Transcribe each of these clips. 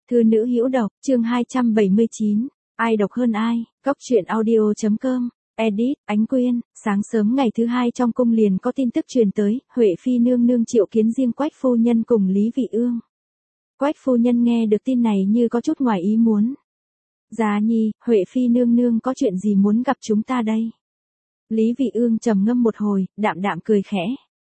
Thư nữ hữu độc, chương 279, ai độc hơn ai, Cóc truyện audio.com, edit, Ánh Quyên. Sáng sớm ngày thứ hai trong cung liền có tin tức truyền tới, Huệ Phi nương nương triệu kiến riêng Quách phu nhân cùng Lý Vị Ương. Quách phu nhân nghe được tin này như có chút ngoài ý muốn. Giá nhi, Huệ Phi nương nương có chuyện gì muốn gặp chúng ta đây? Lý Vị Ương trầm ngâm một hồi, đạm đạm cười khẽ.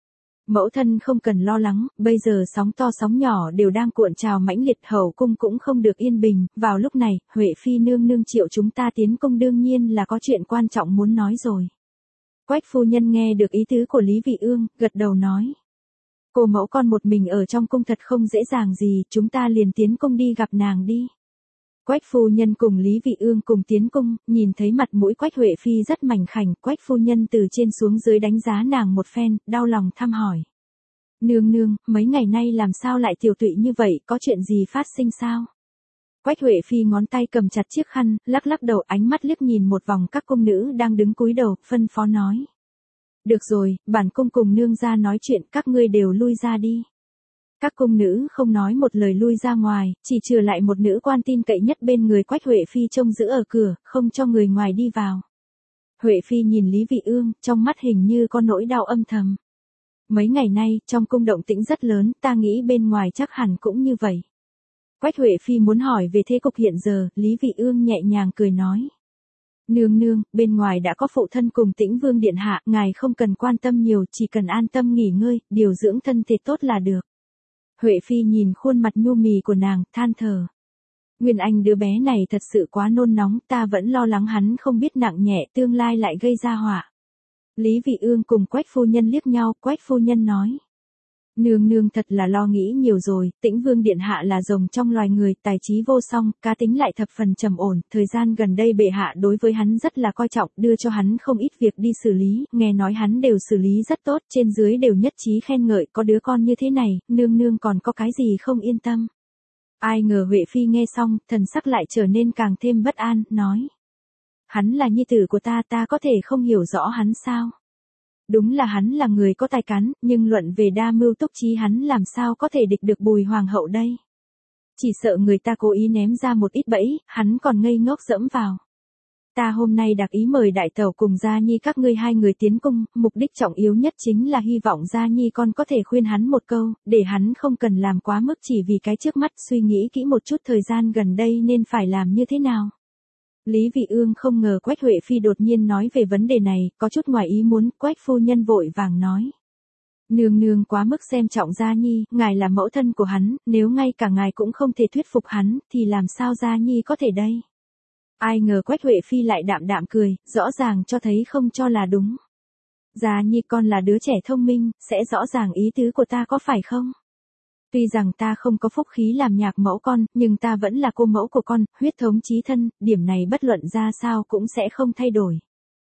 Mẫu thân không cần lo lắng, bây giờ sóng to sóng nhỏ đều đang cuộn trào mãnh liệt, hậu cung cũng không được yên bình, vào lúc này, Huệ Phi nương nương triệu chúng ta tiến cung đương nhiên là có chuyện quan trọng muốn nói rồi. Quách phu nhân nghe được ý tứ của Lý Vị Ương, gật đầu nói. Cô mẫu con một mình ở trong cung thật không dễ dàng gì, chúng ta liền tiến cung đi gặp nàng đi. Quách phu nhân cùng Lý Vị Ương cùng tiến cung, nhìn thấy mặt mũi Quách Huệ Phi rất mảnh khảnh, Quách phu nhân từ trên xuống dưới đánh giá nàng một phen, đau lòng thăm hỏi. Nương nương, mấy ngày nay làm sao lại tiểu tụy như vậy, có chuyện gì phát sinh sao? Quách Huệ Phi ngón tay cầm chặt chiếc khăn, lắc lắc đầu, ánh mắt liếc nhìn một vòng các cung nữ đang đứng cúi đầu, phân phó nói. Được rồi, bản cung cùng nương ra nói chuyện, các ngươi đều lui ra đi. Các cung nữ không nói một lời lui ra ngoài, chỉ trừ lại một nữ quan tin cậy nhất bên người Quách Huệ Phi trông giữ ở cửa, không cho người ngoài đi vào. Huệ Phi nhìn Lý Vị Ương, trong mắt hình như có nỗi đau âm thầm. Mấy ngày nay, trong cung động tĩnh rất lớn, ta nghĩ bên ngoài chắc hẳn cũng như vậy. Quách Huệ Phi muốn hỏi về thế cục hiện giờ, Lý Vị Ương nhẹ nhàng cười nói. Nương nương, bên ngoài đã có phụ thân cùng Tĩnh Vương điện hạ, ngài không cần quan tâm nhiều, chỉ cần an tâm nghỉ ngơi, điều dưỡng thân thể tốt là được. Huệ Phi nhìn khuôn mặt nhu mì của nàng, than thở. Nguyên Anh đứa bé này thật sự quá nôn nóng, ta vẫn lo lắng hắn không biết nặng nhẹ, tương lai lại gây ra họa. Lý Vị Ương cùng Quách phu nhân liếc nhau, Quách phu nhân nói. Nương nương thật là lo nghĩ nhiều rồi, Tĩnh Vương điện hạ là rồng trong loài người, tài trí vô song, cá tính lại thập phần trầm ổn, thời gian gần đây bệ hạ đối với hắn rất là coi trọng, đưa cho hắn không ít việc đi xử lý, nghe nói hắn đều xử lý rất tốt, trên dưới đều nhất trí khen ngợi, có đứa con như thế này, nương nương còn có cái gì không yên tâm. Ai ngờ Huệ Phi nghe xong, thần sắc lại trở nên càng thêm bất an, nói. Hắn là nhi tử của ta, ta có thể không hiểu rõ hắn sao? Đúng là hắn là người có tài cán, nhưng luận về đa mưu túc trí hắn làm sao có thể địch được Bùi hoàng hậu đây? Chỉ sợ người ta cố ý ném ra một ít bẫy, hắn còn ngây ngốc dẫm vào. Ta hôm nay đặc ý mời đại tẩu cùng Gia Nhi các ngươi hai người tiến cung, mục đích trọng yếu nhất chính là hy vọng Gia Nhi con có thể khuyên hắn một câu, để hắn không cần làm quá mức chỉ vì cái trước mắt, suy nghĩ kỹ một chút thời gian gần đây nên phải làm như thế nào. Lý Vị Ương không ngờ Quách Huệ Phi đột nhiên nói về vấn đề này, có chút ngoài ý muốn, Quách phu nhân vội vàng nói. Nương nương quá mức xem trọng Gia Nhi, ngài là mẫu thân của hắn, nếu ngay cả ngài cũng không thể thuyết phục hắn, thì làm sao Gia Nhi có thể đây? Ai ngờ Quách Huệ Phi lại đạm đạm cười, rõ ràng cho thấy không cho là đúng. Gia Nhi con là đứa trẻ thông minh, sẽ rõ ràng ý tứ của ta có phải không? Tuy rằng ta không có phúc khí làm nhạc mẫu con, nhưng ta vẫn là cô mẫu của con, huyết thống chí thân, điểm này bất luận ra sao cũng sẽ không thay đổi.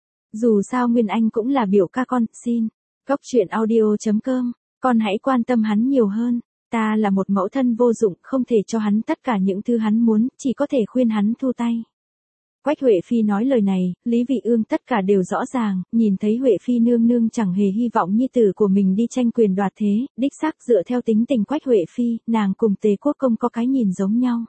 Dù sao Nguyên Anh cũng là biểu ca con, xin. Cóc truyện audio.com, con hãy quan tâm hắn nhiều hơn. Ta là một mẫu thân vô dụng, không thể cho hắn tất cả những thứ hắn muốn, chỉ có thể khuyên hắn thu tay. Quách Huệ Phi nói lời này, Lý Vị Ương tất cả đều rõ ràng, nhìn thấy Huệ Phi nương nương chẳng hề hy vọng nhi tử của mình đi tranh quyền đoạt thế, đích xác dựa theo tính tình Quách Huệ Phi, nàng cùng Tề Quốc Công có cái nhìn giống nhau.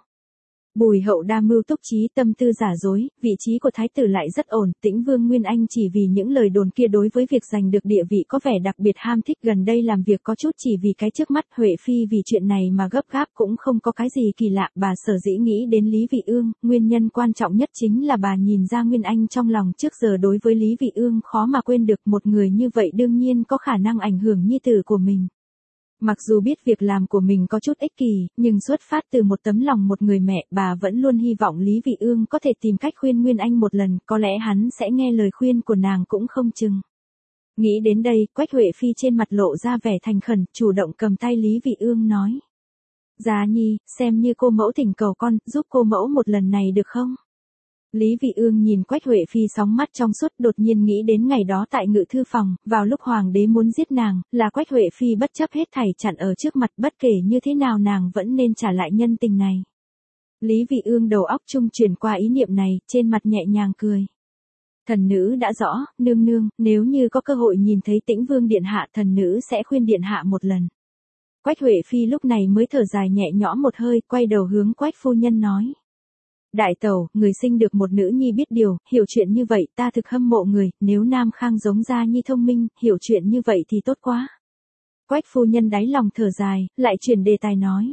Bùi hậu đa mưu túc trí, tâm tư giả dối, vị trí của thái tử lại rất ổn, Tĩnh Vương Nguyên Anh chỉ vì những lời đồn kia đối với việc giành được địa vị có vẻ đặc biệt ham thích, gần đây làm việc có chút chỉ vì cái trước mắt, Huệ Phi vì chuyện này mà gấp gáp cũng không có cái gì kỳ lạ, bà sở dĩ nghĩ đến Lý Vị Ương, nguyên nhân quan trọng nhất chính là bà nhìn ra Nguyên Anh trong lòng trước giờ đối với Lý Vị Ương khó mà quên được, một người như vậy đương nhiên có khả năng ảnh hưởng nhi tử của mình. Mặc dù biết việc làm của mình có chút ích kỷ, nhưng xuất phát từ một tấm lòng một người mẹ, bà vẫn luôn hy vọng Lý Vị Ương có thể tìm cách khuyên Nguyên Anh một lần, có lẽ hắn sẽ nghe lời khuyên của nàng cũng không chừng. Nghĩ đến đây, Quách Huệ Phi trên mặt lộ ra vẻ thành khẩn, chủ động cầm tay Lý Vị Ương nói. Gia Nhi, xem như cô mẫu thỉnh cầu con, giúp cô mẫu một lần này được không? Lý Vị Ương nhìn Quách Huệ Phi sóng mắt trong suốt, đột nhiên nghĩ đến ngày đó tại ngự thư phòng, vào lúc hoàng đế muốn giết nàng, là Quách Huệ Phi bất chấp hết thảy chặn ở trước mặt, bất kể như thế nào nàng vẫn nên trả lại nhân tình này. Lý Vị Ương đầu óc trung chuyển qua ý niệm này, trên mặt nhẹ nhàng cười. Thần nữ đã rõ, nương nương, nếu như có cơ hội nhìn thấy Tĩnh Vương điện hạ, thần nữ sẽ khuyên điện hạ một lần. Quách Huệ Phi lúc này mới thở dài nhẹ nhõm một hơi, quay đầu hướng Quách phu nhân nói. Đại tẩu, người sinh được một nữ nhi biết điều, hiểu chuyện như vậy, ta thực hâm mộ người, nếu Nam Khang giống Gia Nhi thông minh, hiểu chuyện như vậy thì tốt quá. Quách phu nhân đáy lòng thở dài, lại chuyển đề tài nói.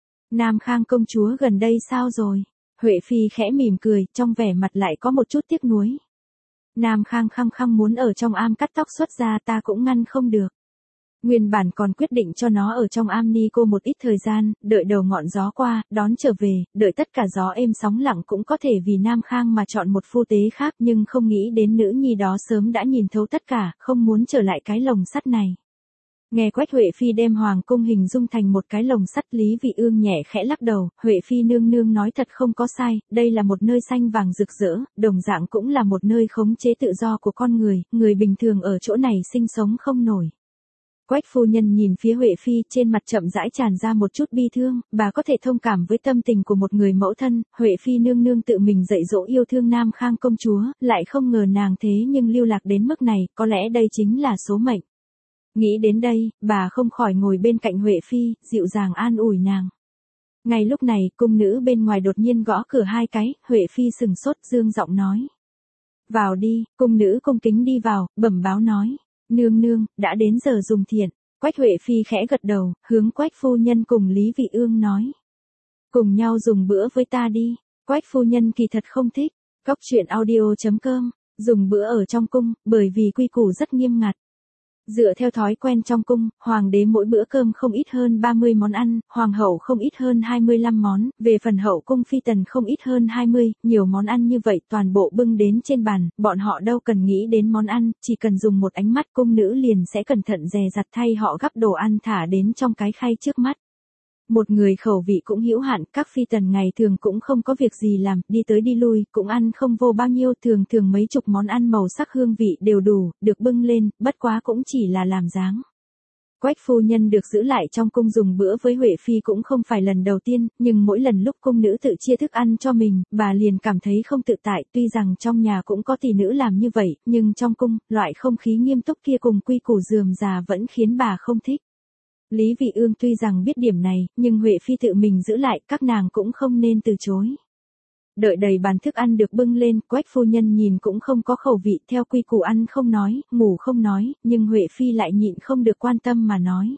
Nam Khang công chúa gần đây sao rồi? Huệ Phi khẽ mỉm cười, trong vẻ mặt lại có một chút tiếc nuối. Nam Khang khăng khăng muốn ở trong am cắt tóc xuất ra, ta cũng ngăn không được. Nguyên bản còn quyết định cho nó ở trong am ni cô một ít thời gian, đợi đầu ngọn gió qua, đón trở về, đợi tất cả gió êm sóng lặng cũng có thể vì Nam Khang mà chọn một phu tế khác, nhưng không nghĩ đến nữ nhi đó sớm đã nhìn thấu tất cả, không muốn trở lại cái lồng sắt này. Nghe Quách Huệ Phi đem hoàng cung hình dung thành một cái lồng sắt, Lý Vị Ương nhẹ khẽ lắc đầu, Huệ Phi nương nương nói thật không có sai, đây là một nơi xanh vàng rực rỡ, đồng dạng cũng là một nơi khống chế tự do của con người, người bình thường ở chỗ này sinh sống không nổi. Quách phu nhân nhìn phía Huệ Phi, trên mặt chậm rãi tràn ra một chút bi thương, bà có thể thông cảm với tâm tình của một người mẫu thân, Huệ Phi nương nương tự mình dạy dỗ yêu thương Nam Khang công chúa, lại không ngờ nàng thế nhưng lưu lạc đến mức này, có lẽ đây chính là số mệnh. Nghĩ đến đây, bà không khỏi ngồi bên cạnh Huệ Phi, dịu dàng an ủi nàng. Ngay lúc này, cung nữ bên ngoài đột nhiên gõ cửa hai cái, Huệ Phi sừng sốt dương giọng nói. Vào đi, cung nữ cung kính đi vào, bẩm báo nói. Nương nương, đã đến giờ dùng thiện. Quách Huệ Phi khẽ gật đầu, hướng Quách phu nhân cùng Lý Vị Ương nói. Cùng nhau dùng bữa với ta đi. Quách phu nhân kỳ thật không thích. Cóc truyện audio.com, dùng bữa ở trong cung, bởi vì quy củ rất nghiêm ngặt. Dựa theo thói quen trong cung, hoàng đế mỗi bữa cơm không ít hơn 30 món ăn, hoàng hậu không ít hơn 25 món, về phần hậu cung phi tần không ít hơn 20, nhiều món ăn như vậy toàn bộ bưng đến trên bàn, bọn họ đâu cần nghĩ đến món ăn, chỉ cần dùng một ánh mắt cung nữ liền sẽ cẩn thận dè dặt thay họ gắp đồ ăn thả đến trong cái khay trước mắt. Một người khẩu vị cũng hữu hạn, các phi tần ngày thường cũng không có việc gì làm, đi tới đi lui, cũng ăn không vô bao nhiêu, thường mấy chục món ăn màu sắc hương vị đều đủ, được bưng lên, bất quá cũng chỉ là làm dáng. Quách phu nhân được giữ lại trong cung dùng bữa với Huệ Phi cũng không phải lần đầu tiên, nhưng mỗi lần lúc cung nữ tự chia thức ăn cho mình, bà liền cảm thấy không tự tại, tuy rằng trong nhà cũng có tỷ nữ làm như vậy, nhưng trong cung, loại không khí nghiêm túc kia cùng quy củ rườm rà vẫn khiến bà không thích. Lý Vị Ương tuy rằng biết điểm này, nhưng Huệ Phi tự mình giữ lại, các nàng cũng không nên từ chối. Đợi đầy bàn thức ăn được bưng lên, Quách phu nhân nhìn cũng không có khẩu vị, theo quy củ ăn không nói, ngủ không nói, nhưng Huệ Phi lại nhịn không được quan tâm mà nói.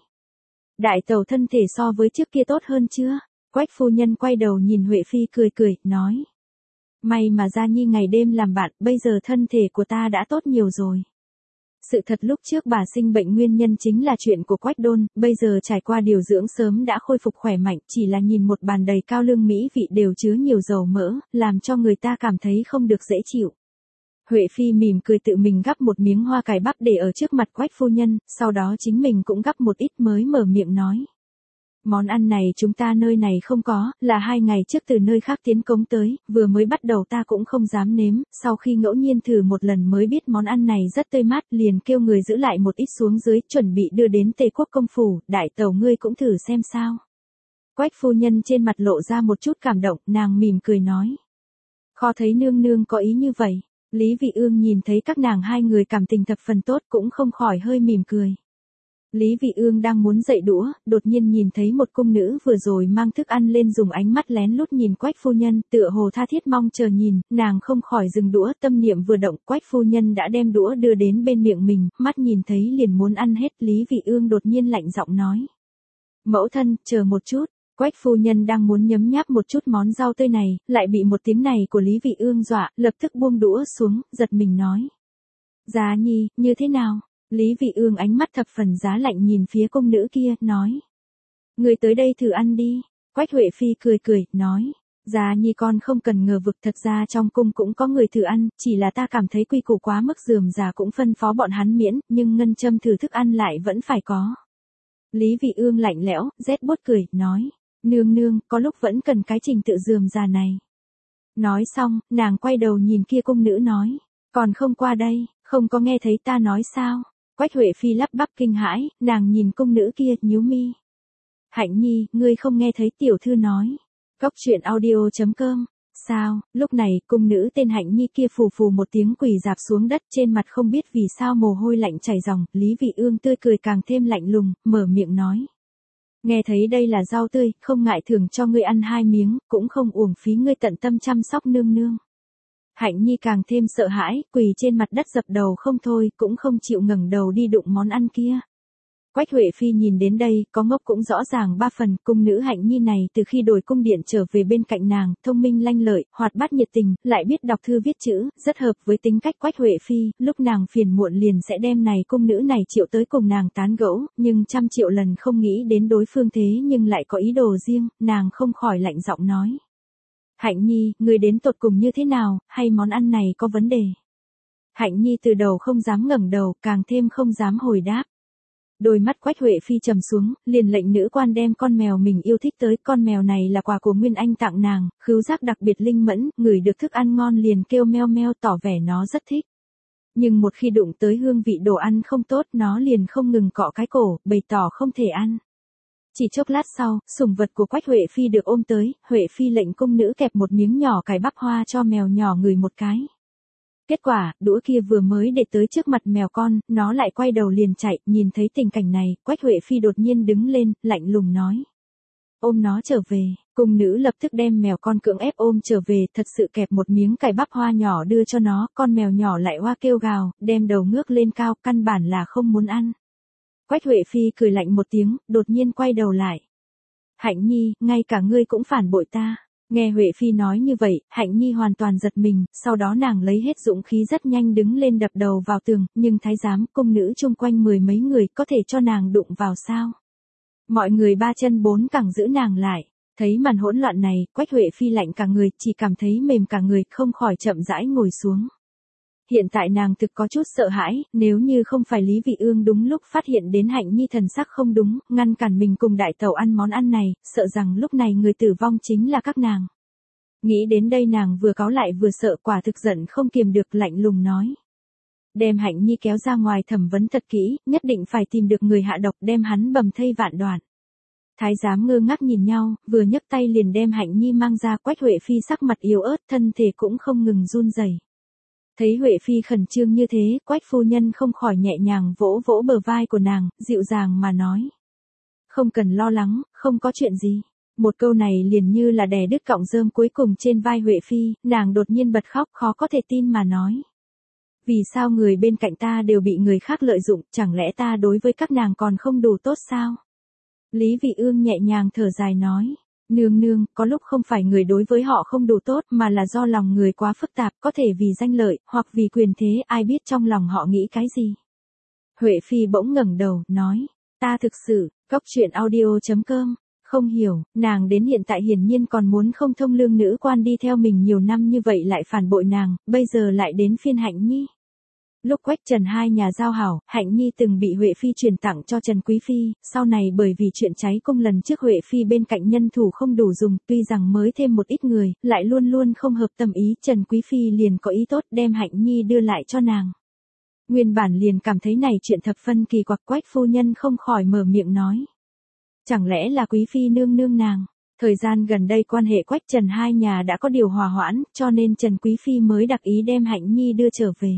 Đại tẩu thân thể so với trước kia tốt hơn chưa? Quách phu nhân quay đầu nhìn Huệ Phi cười, nói. May mà Gia Nhi ngày đêm làm bạn, bây giờ thân thể của ta đã tốt nhiều rồi. Sự thật lúc trước bà sinh bệnh nguyên nhân chính là chuyện của Quách Đôn, bây giờ trải qua điều dưỡng sớm đã khôi phục khỏe mạnh, chỉ là nhìn một bàn đầy cao lương mỹ vị đều chứa nhiều dầu mỡ, làm cho người ta cảm thấy không được dễ chịu. Huệ Phi mỉm cười tự mình gắp một miếng hoa cải bắp để ở trước mặt Quách phu nhân, sau đó chính mình cũng gắp một ít mới mở miệng nói. Món ăn này chúng ta nơi này không có, là 2 ngày trước từ nơi khác tiến cống tới, vừa mới bắt đầu ta cũng không dám nếm, sau khi ngẫu nhiên thử một lần mới biết món ăn này rất tươi mát, liền kêu người giữ lại một ít xuống dưới, chuẩn bị đưa đến Tề Quốc công phủ, đại tẩu ngươi cũng thử xem sao. Quách phu nhân trên mặt lộ ra một chút cảm động, nàng mỉm cười nói. Khó thấy nương nương có ý như vậy. Lý Vị Ương nhìn thấy các nàng hai người cảm tình thập phần tốt cũng không khỏi hơi mỉm cười. Lý Vị Ương đang muốn dậy đũa, đột nhiên nhìn thấy một cung nữ vừa rồi mang thức ăn lên dùng ánh mắt lén lút nhìn Quách phu nhân, tựa hồ tha thiết mong chờ nhìn, nàng không khỏi dừng đũa, tâm niệm vừa động, Quách phu nhân đã đem đũa đưa đến bên miệng mình, mắt nhìn thấy liền muốn ăn hết, Lý Vị Ương đột nhiên lạnh giọng nói. Mẫu thân, chờ một chút. Quách phu nhân đang muốn nhấm nháp một chút món rau tươi này, lại bị một tiếng này của Lý Vị Ương dọa, lập tức buông đũa xuống, giật mình nói. Giá Nhi, như thế nào? Lý Vị Ương ánh mắt thập phần giá lạnh nhìn phía cung nữ kia, nói. Người tới đây thử ăn đi. Quách Huệ Phi cười, nói. Giá Nhi con không cần ngờ vực, thật ra trong cung cũng có người thử ăn, chỉ là ta cảm thấy quy củ quá mức rườm rà cũng phân phó bọn hắn miễn, nhưng ngân châm thử thức ăn lại vẫn phải có. Lý Vị Ương lạnh lẽo, rét buốt cười, nói. Nương, có lúc vẫn cần cái trình tự rườm rà này. Nói xong, nàng quay đầu nhìn kia cung nữ nói. Còn không qua đây, không có nghe thấy ta nói sao? Quách Huệ Phi lắp bắp kinh hãi, nàng nhìn cung nữ kia, nhíu mi. Hạnh Nhi, ngươi không nghe thấy tiểu thư nói. Cóc truyện audio.com. Sao, lúc này, cung nữ tên Hạnh Nhi kia phù một tiếng quỳ dạp xuống đất, trên mặt không biết vì sao mồ hôi lạnh chảy ròng, Lý Vị Ương tươi cười càng thêm lạnh lùng, mở miệng nói. Nghe thấy đây là rau tươi, không ngại thưởng cho ngươi ăn 2 miếng, cũng không uổng phí ngươi tận tâm chăm sóc nương nương. Hạnh Nhi càng thêm sợ hãi, quỳ trên mặt đất dập đầu không thôi, cũng không chịu ngẩng đầu đi đụng món ăn kia. Quách Huệ Phi nhìn đến đây, có ngốc cũng rõ ràng 3 phần, cung nữ Hạnh Nhi này từ khi đổi cung điện trở về bên cạnh nàng, thông minh lanh lợi, hoạt bát nhiệt tình, lại biết đọc thư viết chữ, rất hợp với tính cách Quách Huệ Phi, lúc nàng phiền muộn liền sẽ đem này cung nữ này triệu tới cùng nàng tán gẫu, nhưng trăm triệu lần không nghĩ đến đối phương thế nhưng lại có ý đồ riêng, nàng không khỏi lạnh giọng nói. Hạnh Nhi, người đến tột cùng như thế nào, hay món ăn này có vấn đề? Hạnh Nhi từ đầu không dám ngẩng đầu, càng thêm không dám hồi đáp. Đôi mắt Quách Huệ Phi trầm xuống, liền lệnh nữ quan đem con mèo mình yêu thích tới, con mèo này là quà của Nguyên Anh tặng nàng, khứu giác đặc biệt linh mẫn, ngửi được thức ăn ngon liền kêu meo meo tỏ vẻ nó rất thích. Nhưng một khi đụng tới hương vị đồ ăn không tốt nó liền không ngừng cọ cái cổ, bày tỏ không thể ăn. Chỉ chốc lát sau, sủng vật của Quách Huệ Phi được ôm tới, Huệ Phi lệnh cung nữ kẹp một miếng nhỏ cải bắp hoa cho mèo nhỏ ngửi một cái. Kết quả, đũa kia vừa mới để tới trước mặt mèo con, nó lại quay đầu liền chạy, nhìn thấy tình cảnh này, Quách Huệ Phi đột nhiên đứng lên, lạnh lùng nói. Ôm nó trở về, cung nữ lập tức đem mèo con cưỡng ép ôm trở về, thật sự kẹp một miếng cải bắp hoa nhỏ đưa cho nó, con mèo nhỏ lại hoa kêu gào, đem đầu ngước lên cao, căn bản là không muốn ăn. Quách Huệ Phi cười lạnh một tiếng, đột nhiên quay đầu lại. Hạnh Nhi, ngay cả ngươi cũng phản bội ta. Nghe Huệ Phi nói như vậy, Hạnh Nhi hoàn toàn giật mình, sau đó nàng lấy hết dũng khí rất nhanh đứng lên đập đầu vào tường, nhưng thái giám, cung nữ chung quanh 10 mấy người có thể cho nàng đụng vào sao? Mọi người 3 chân 4 cẳng giữ nàng lại. Thấy màn hỗn loạn này, Quách Huệ Phi lạnh cả người, chỉ cảm thấy mềm cả người, không khỏi chậm rãi ngồi xuống. Hiện tại nàng thực có chút sợ hãi, nếu như không phải Lý Vị Ương đúng lúc phát hiện đến Hạnh Nhi thần sắc không đúng, ngăn cản mình cùng đại tẩu ăn món ăn này, sợ rằng lúc này người tử vong chính là các nàng. Nghĩ đến đây nàng vừa cáu lại vừa sợ, quả thực giận không kiềm được, lạnh lùng nói. Đem Hạnh Nhi kéo ra ngoài thẩm vấn thật kỹ, nhất định phải tìm được người hạ độc, đem hắn bầm thây vạn đoạn. Thái giám ngơ ngác nhìn nhau, vừa nhấc tay liền đem Hạnh Nhi mang ra. Quách Huệ Phi sắc mặt yếu ớt, thân thể cũng không ngừng run rẩy. Thấy Huệ Phi khẩn trương như thế, Quách phu nhân không khỏi nhẹ nhàng vỗ vỗ bờ vai của nàng, dịu dàng mà nói. Không cần lo lắng, không có chuyện gì. Một câu này liền như là đè đứt cọng rơm cuối cùng trên vai Huệ Phi, nàng đột nhiên bật khóc, khó có thể tin mà nói. Vì sao người bên cạnh ta đều bị người khác lợi dụng, chẳng lẽ ta đối với các nàng còn không đủ tốt sao? Lý Vị Ương nhẹ nhàng thở dài nói. Nương nương, có lúc không phải người đối với họ không đủ tốt mà là do lòng người quá phức tạp, có thể vì danh lợi, hoặc vì quyền thế, ai biết trong lòng họ nghĩ cái gì. Huệ Phi bỗng ngẩng đầu, nói, ta thực sự, Cốc Truyện Audio.com, không hiểu, nàng đến hiện tại hiển nhiên còn muốn không thông lương nữ quan đi theo mình nhiều năm như vậy lại phản bội nàng, bây giờ lại đến phiên Hạnh Nhi. Lúc Quách Trần hai nhà giao hảo, Hạnh Nhi từng bị Huệ Phi truyền tặng cho Trần Quý Phi, sau này bởi vì chuyện cháy cung lần trước Huệ Phi bên cạnh nhân thủ không đủ dùng, tuy rằng mới thêm một ít người, lại luôn luôn không hợp tâm ý, Trần Quý Phi liền có ý tốt đem Hạnh Nhi đưa lại cho nàng. Nguyên bản liền cảm thấy này chuyện thập phân kỳ quặc, Quách phu nhân không khỏi mở miệng nói. Chẳng lẽ là Quý Phi nương nương nàng? Thời gian gần đây quan hệ Quách Trần hai nhà đã có điều hòa hoãn, cho nên Trần Quý Phi mới đặc ý đem Hạnh Nhi đưa trở về.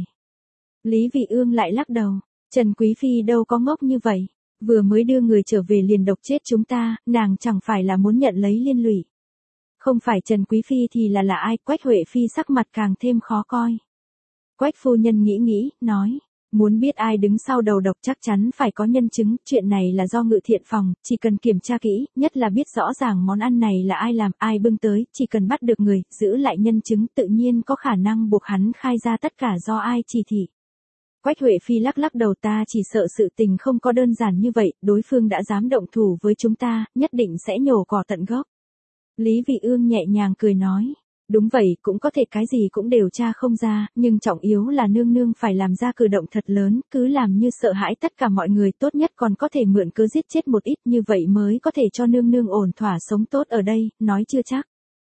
Lý Vị Ương lại lắc đầu, Trần Quý Phi đâu có ngốc như vậy, vừa mới đưa người trở về liền độc chết chúng ta, nàng chẳng phải là muốn nhận lấy liên lụy. Không phải Trần Quý Phi thì là ai? Quách Huệ Phi sắc mặt càng thêm khó coi. Quách phu nhân nghĩ, nói, muốn biết ai đứng sau đầu độc chắc chắn phải có nhân chứng, chuyện này là do Ngự Thiện phòng, chỉ cần kiểm tra kỹ, nhất là biết rõ ràng món ăn này là ai làm, ai bưng tới, chỉ cần bắt được người, giữ lại nhân chứng, tự nhiên có khả năng buộc hắn khai ra tất cả do ai chỉ thị. Quách Huệ Phi lắc đầu, ta chỉ sợ sự tình không có đơn giản như vậy, đối phương đã dám động thủ với chúng ta, nhất định sẽ nhổ cỏ tận gốc. Lý Vị Ương nhẹ nhàng cười nói, đúng vậy, cũng có thể cái gì cũng đều tra không ra, nhưng trọng yếu là nương nương phải làm ra cử động thật lớn, cứ làm như sợ hãi tất cả mọi người, tốt nhất còn có thể mượn cớ giết chết một ít, như vậy mới có thể cho nương nương ổn thỏa sống tốt ở đây, nói chưa chắc.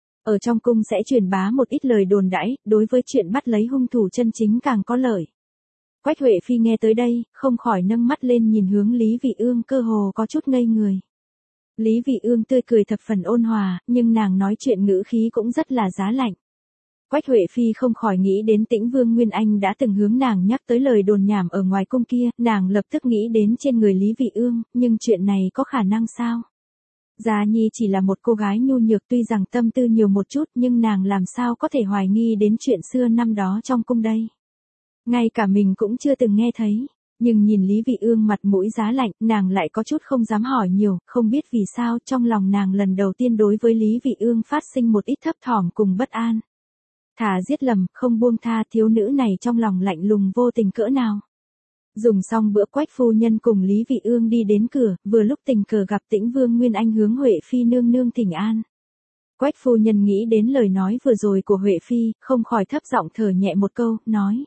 Ở trong cung sẽ truyền bá một ít lời đồn đãi, đối với chuyện bắt lấy hung thủ chân chính càng có lợi. Quách Huệ Phi nghe tới đây, không khỏi nâng mắt lên nhìn hướng Lý Vị Ương, cơ hồ có chút ngây người. Lý Vị Ương tươi cười thập phần ôn hòa, nhưng nàng nói chuyện ngữ khí cũng rất là giá lạnh. Quách Huệ Phi không khỏi nghĩ đến Tĩnh Vương Nguyên Anh đã từng hướng nàng nhắc tới lời đồn nhảm ở ngoài cung kia, nàng lập tức nghĩ đến trên người Lý Vị Ương, nhưng chuyện này có khả năng sao? Gia Nhi chỉ là một cô gái nhu nhược tuy rằng tâm tư nhiều một chút nhưng nàng làm sao có thể hoài nghi đến chuyện xưa năm đó trong cung đây. Ngay cả mình cũng chưa từng nghe thấy. Nhưng nhìn Lý Vị Ương mặt mũi giá lạnh, nàng lại có chút không dám hỏi nhiều, không biết vì sao trong lòng nàng lần đầu tiên đối với Lý Vị Ương phát sinh một ít thấp thỏm cùng bất an. Thà giết lầm, không buông tha, thiếu nữ này trong lòng lạnh lùng vô tình cỡ nào. Dùng xong bữa, Quách phu nhân cùng Lý Vị Ương đi đến cửa, vừa lúc tình cờ gặp Tĩnh Vương Nguyên Anh hướng Huệ Phi nương nương thỉnh an. Quách phu nhân nghĩ đến lời nói vừa rồi của Huệ Phi, không khỏi thấp giọng thở nhẹ một câu, nói.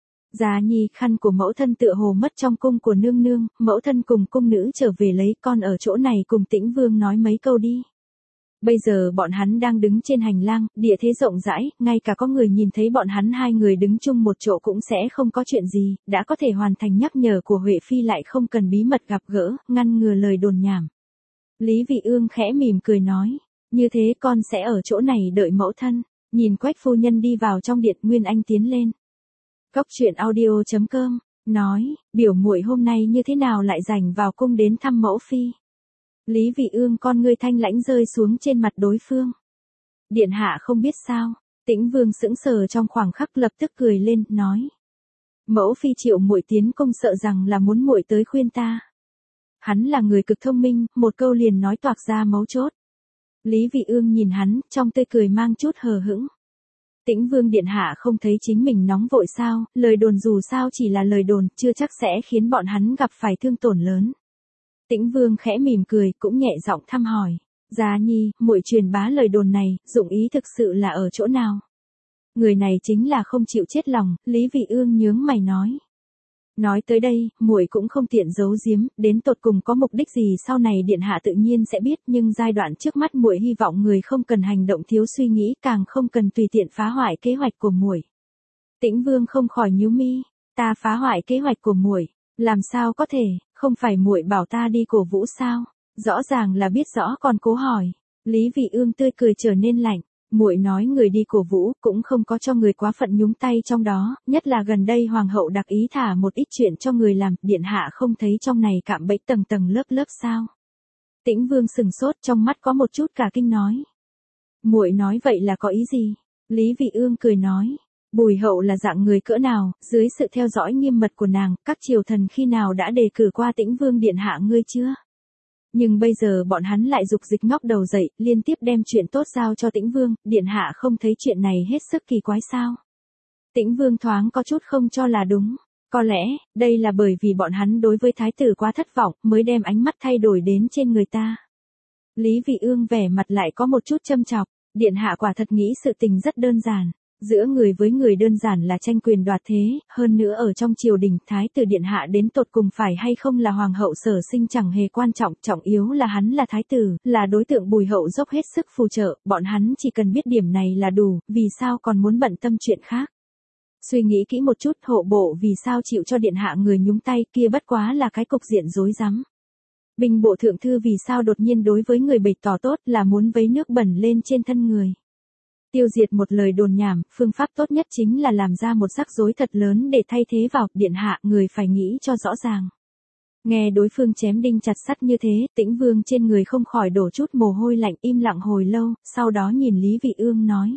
Gia Nhi, khăn của mẫu thân tựa hồ mất trong cung của nương nương, mẫu thân cùng cung nữ trở về lấy, con ở chỗ này cùng Tĩnh Vương nói mấy câu đi. Bây giờ bọn hắn đang đứng trên hành lang, địa thế rộng rãi, ngay cả có người nhìn thấy bọn hắn hai người đứng chung một chỗ cũng sẽ không có chuyện gì, đã có thể hoàn thành nhắc nhở của Huệ Phi lại không cần bí mật gặp gỡ, ngăn ngừa lời đồn nhảm. Lý Vị Ương khẽ mỉm cười nói, như thế con sẽ ở chỗ này đợi mẫu thân. Nhìn Quách phu nhân đi vào trong điện, Nguyên Anh tiến lên. Cốc truyện audio.com, nói, biểu muội hôm nay như thế nào lại rảnh vào cung đến thăm mẫu phi. Lý Vị Ương con ngươi thanh lãnh rơi xuống trên mặt đối phương. Điện hạ không biết sao, Tĩnh Vương sững sờ trong khoảng khắc lập tức cười lên, nói. Mẫu phi triệu muội tiến cung sợ rằng là muốn muội tới khuyên ta. Hắn là người cực thông minh, một câu liền nói toạc ra mấu chốt. Lý Vị Ương nhìn hắn, trong tươi cười mang chút hờ hững. Tĩnh Vương điện hạ không thấy chính mình nóng vội sao, lời đồn dù sao chỉ là lời đồn, chưa chắc sẽ khiến bọn hắn gặp phải thương tổn lớn. Tĩnh Vương khẽ mỉm cười, cũng nhẹ giọng thăm hỏi. Gia Nhi, muội truyền bá lời đồn này, dụng ý thực sự là ở chỗ nào? Người này chính là không chịu chết lòng, Lý Vị Ương nhướng mày nói. Nói tới đây, muội cũng không tiện giấu giếm, đến tột cùng có mục đích gì sau này điện hạ tự nhiên sẽ biết, nhưng giai đoạn trước mắt muội hy vọng người không cần hành động thiếu suy nghĩ, càng không cần tùy tiện phá hoại kế hoạch của muội. Tĩnh Vương không khỏi nhíu mi, ta phá hoại kế hoạch của muội, làm sao có thể, không phải muội bảo ta đi cổ vũ sao? Rõ ràng là biết rõ còn cố hỏi. Lý Vị Ương tươi cười trở nên lạnh. Muội nói người đi cổ vũ cũng không có cho người quá phận nhúng tay trong đó, nhất là gần đây hoàng hậu đặc ý thả một ít chuyện cho người làm, điện hạ không thấy trong này cạm bẫy tầng tầng lớp lớp sao? Tĩnh Vương sừng sốt, trong mắt có một chút cả kinh nói. Muội nói vậy là có ý gì? Lý Vị Ương cười nói. Bùi hậu là dạng người cỡ nào, dưới sự theo dõi nghiêm mật của nàng, các triều thần khi nào đã đề cử qua Tĩnh Vương điện hạ ngươi chưa? Nhưng bây giờ bọn hắn lại dục dịch ngóc đầu dậy, liên tiếp đem chuyện tốt giao cho Tĩnh Vương, điện hạ không thấy chuyện này hết sức kỳ quái sao? Tĩnh Vương thoáng có chút không cho là đúng. Có lẽ, đây là bởi vì bọn hắn đối với thái tử quá thất vọng, mới đem ánh mắt thay đổi đến trên người ta. Lý Vị Ương vẻ mặt lại có một chút châm chọc, điện hạ quả thật nghĩ sự tình rất đơn giản. Giữa người với người đơn giản là tranh quyền đoạt thế, hơn nữa ở trong triều đình, thái tử điện hạ đến tột cùng phải hay không là hoàng hậu sở sinh chẳng hề quan trọng, trọng yếu là hắn là thái tử, là đối tượng bùi hậu dốc hết sức phù trợ, bọn hắn chỉ cần biết điểm này là đủ, vì sao còn muốn bận tâm chuyện khác. Suy nghĩ kỹ một chút, hộ bộ vì sao chịu cho điện hạ người nhúng tay, kia bất quá là cái cục diện rối rắm. Binh bộ thượng thư vì sao đột nhiên đối với người bày tỏ tốt, là muốn vấy nước bẩn lên trên thân người. Tiêu diệt một lời đồn nhảm, phương pháp tốt nhất chính là làm ra một rắc rối thật lớn để thay thế vào, điện hạ người phải nghĩ cho rõ ràng. Nghe đối phương chém đinh chặt sắt như thế, Tĩnh Vương trên người không khỏi đổ chút mồ hôi lạnh, im lặng hồi lâu, sau đó nhìn Lý Vị Ương nói.